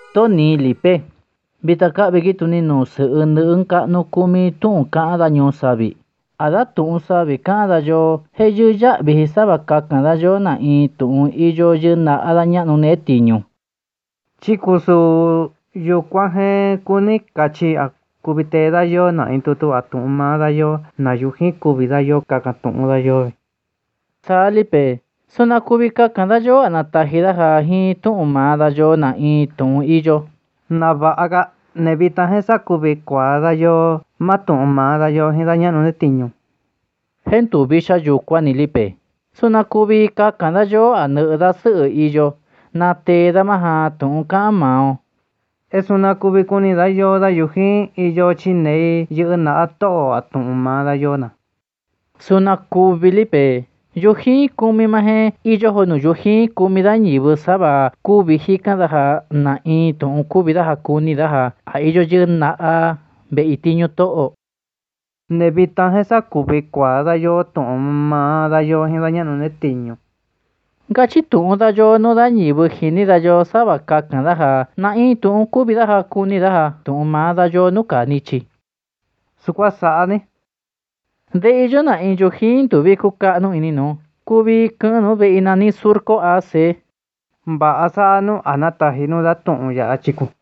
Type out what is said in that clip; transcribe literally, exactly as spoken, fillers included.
Toni lipe. Bitaka begitu ni no seundeung ka no kumi tu ka da nyo sabi. Ada tu sabi ka da yo heyu ya bihisa baka ka da yo na i tu i yo yuna ada nya no ne tiño. Chikusu yo kwaje kuni kachi a kubite da yo na intutu atuma da yo na yuji kubi da yo kakatu da yo. Salipe. Sona kubi ka ka da yo anatahida ha hi tu ma da yo na i tu i yo. Na ba aga nebita hesa kubi kwa da yo matuma da yo hi da nya no ne tiño. Hentu bisha yu kwa ni lipe. Sona kubi ka ka da yo anu da su i yo. Na te da maha tu ka mao. Es una kubi kuni da yo da yuji i yo chinei yu na ato atuma da yo na. Sona kubi lipe. Yuji kumi mahe i yo honu yuji kumi da nibu saba kubi hika da ha na i tu kubi da ha kuni da ha a i yo yuna a be itiño to. Nebita hesa kubi kwa da yo tuma da yo hi da nya no ne tiño. Gachi tu da yo no da nibu hini da yo saba ka ka da ha na i tu kubi da ha kuni da ha tu ma da yo no ka nichi. Sukwa sa ni. De ello na in yuji tu bi kuka no ini no. Kubi kano be inani surko ase. Ba asa no anata hino da tu ya chiku.